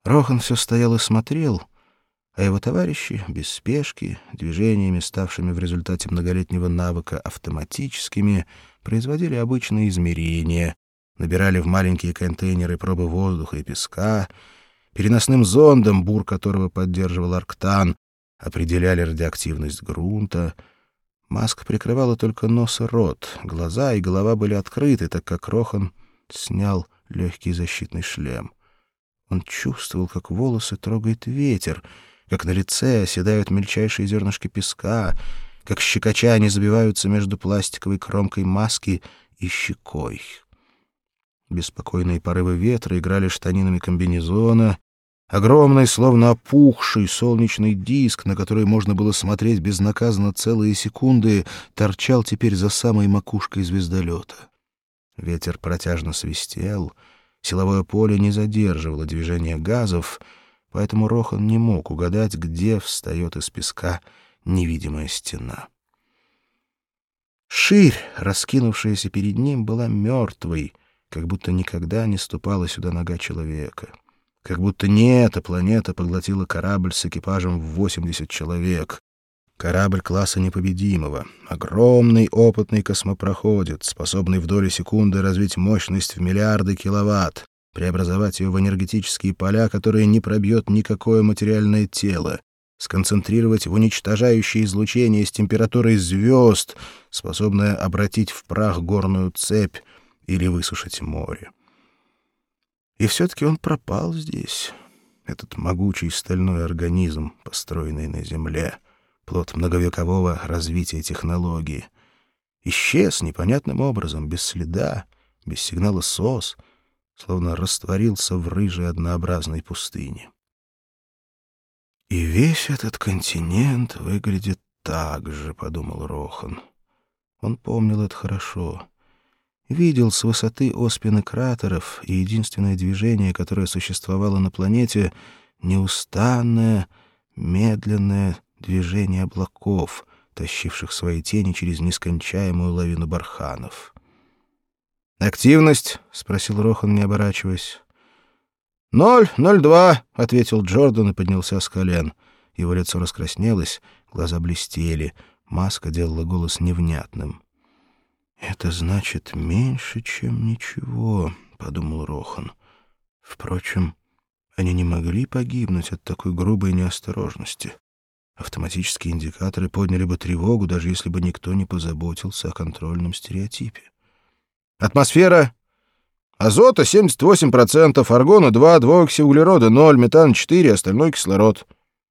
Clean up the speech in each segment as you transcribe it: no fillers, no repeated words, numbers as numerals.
Рохан все стоял и смотрел, а его товарищи, без спешки, движениями, ставшими в результате многолетнего навыка автоматическими, производили обычные измерения, набирали в маленькие контейнеры пробы воздуха и песка, переносным зондом, бур которого поддерживал Арктан, определяли радиоактивность грунта. Маска прикрывала только нос и рот, глаза и голова были открыты, так как Рохан снял легкий защитный шлем. Он чувствовал, как волосы трогает ветер, как на лице оседают мельчайшие зернышки песка, как щекоча они забиваются между пластиковой кромкой маски и щекой. Беспокойные порывы ветра играли штанинами комбинезона. Огромный, словно опухший солнечный диск, на который можно было смотреть безнаказанно целые секунды, торчал теперь за самой макушкой звездолета. Ветер протяжно свистел, силовое поле не задерживало движение газов, поэтому Рохан не мог угадать, где встает из песка невидимая стена. Ширь, раскинувшаяся перед ним, была мертвой, как будто никогда не ступала сюда нога человека. Как будто не эта планета поглотила корабль с экипажем в 80 человек. Корабль класса непобедимого. Огромный опытный космопроходец, способный в доли секунды развить мощность в миллиарды киловатт, преобразовать ее в энергетические поля, которые не пробьет никакое материальное тело, сконцентрировать в уничтожающее излучение с температурой звезд, способное обратить в прах горную цепь или высушить море. И все-таки он пропал здесь, этот могучий стальной организм, построенный на Земле, плод многовекового развития технологии. Исчез непонятным образом, без следа, без сигнала СОС, словно растворился в рыжей однообразной пустыне. «И весь этот континент выглядит так же», — подумал Рохан. Он помнил это хорошо. Видел с высоты оспины кратеров, и единственное движение, которое существовало на планете — неустанное, медленное движение облаков, тащивших свои тени через нескончаемую лавину барханов. «Активность?» — спросил Рохан, не оборачиваясь. 0,02, — ответил Джордан и поднялся с колен. Его лицо раскраснелось, глаза блестели, маска делала голос невнятным. «Это значит меньше, чем ничего», — подумал Рохан. Впрочем, они не могли погибнуть от такой грубой неосторожности. Автоматические индикаторы подняли бы тревогу, даже если бы никто не позаботился о контрольном стереотипе. «Атмосфера. Азота 78%, аргона 2, двуокси углерода 0, метана 4, остальной кислород».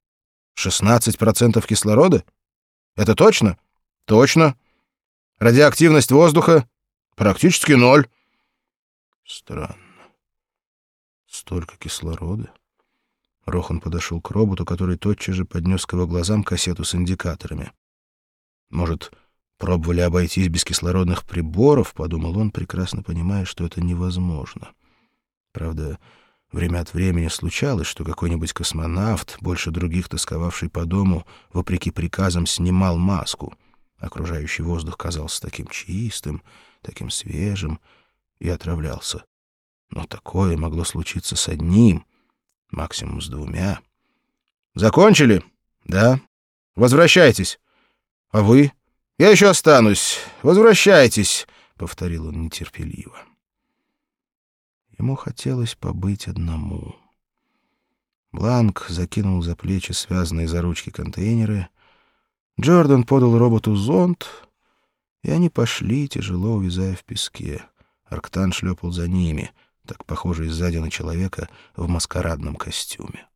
16% кислорода? Это точно? Точно. Радиоактивность воздуха? Практически 0. Странно. Столько кислорода. Рохан подошел к роботу, который тотчас же поднес к его глазам кассету с индикаторами. Может, пробовали обойтись без кислородных приборов, подумал он, прекрасно понимая, что это невозможно. Правда, время от времени случалось, что какой-нибудь космонавт, больше других тосковавший по дому, вопреки приказам снимал маску. Окружающий воздух казался таким чистым, таким свежим, и отравлялся. Но такое могло случиться с одним, максимум с двумя. «Закончили?» «Да». «Возвращайтесь». «А вы?» «Я еще останусь. Возвращайтесь», — повторил он нетерпеливо. Ему хотелось побыть одному. Бланк закинул за плечи связанные за ручки контейнеры. Джордан подал роботу зонт, и они пошли, тяжело увязая в песке. Арктан шлепал за ними, так похожий сзади на человека в маскарадном костюме.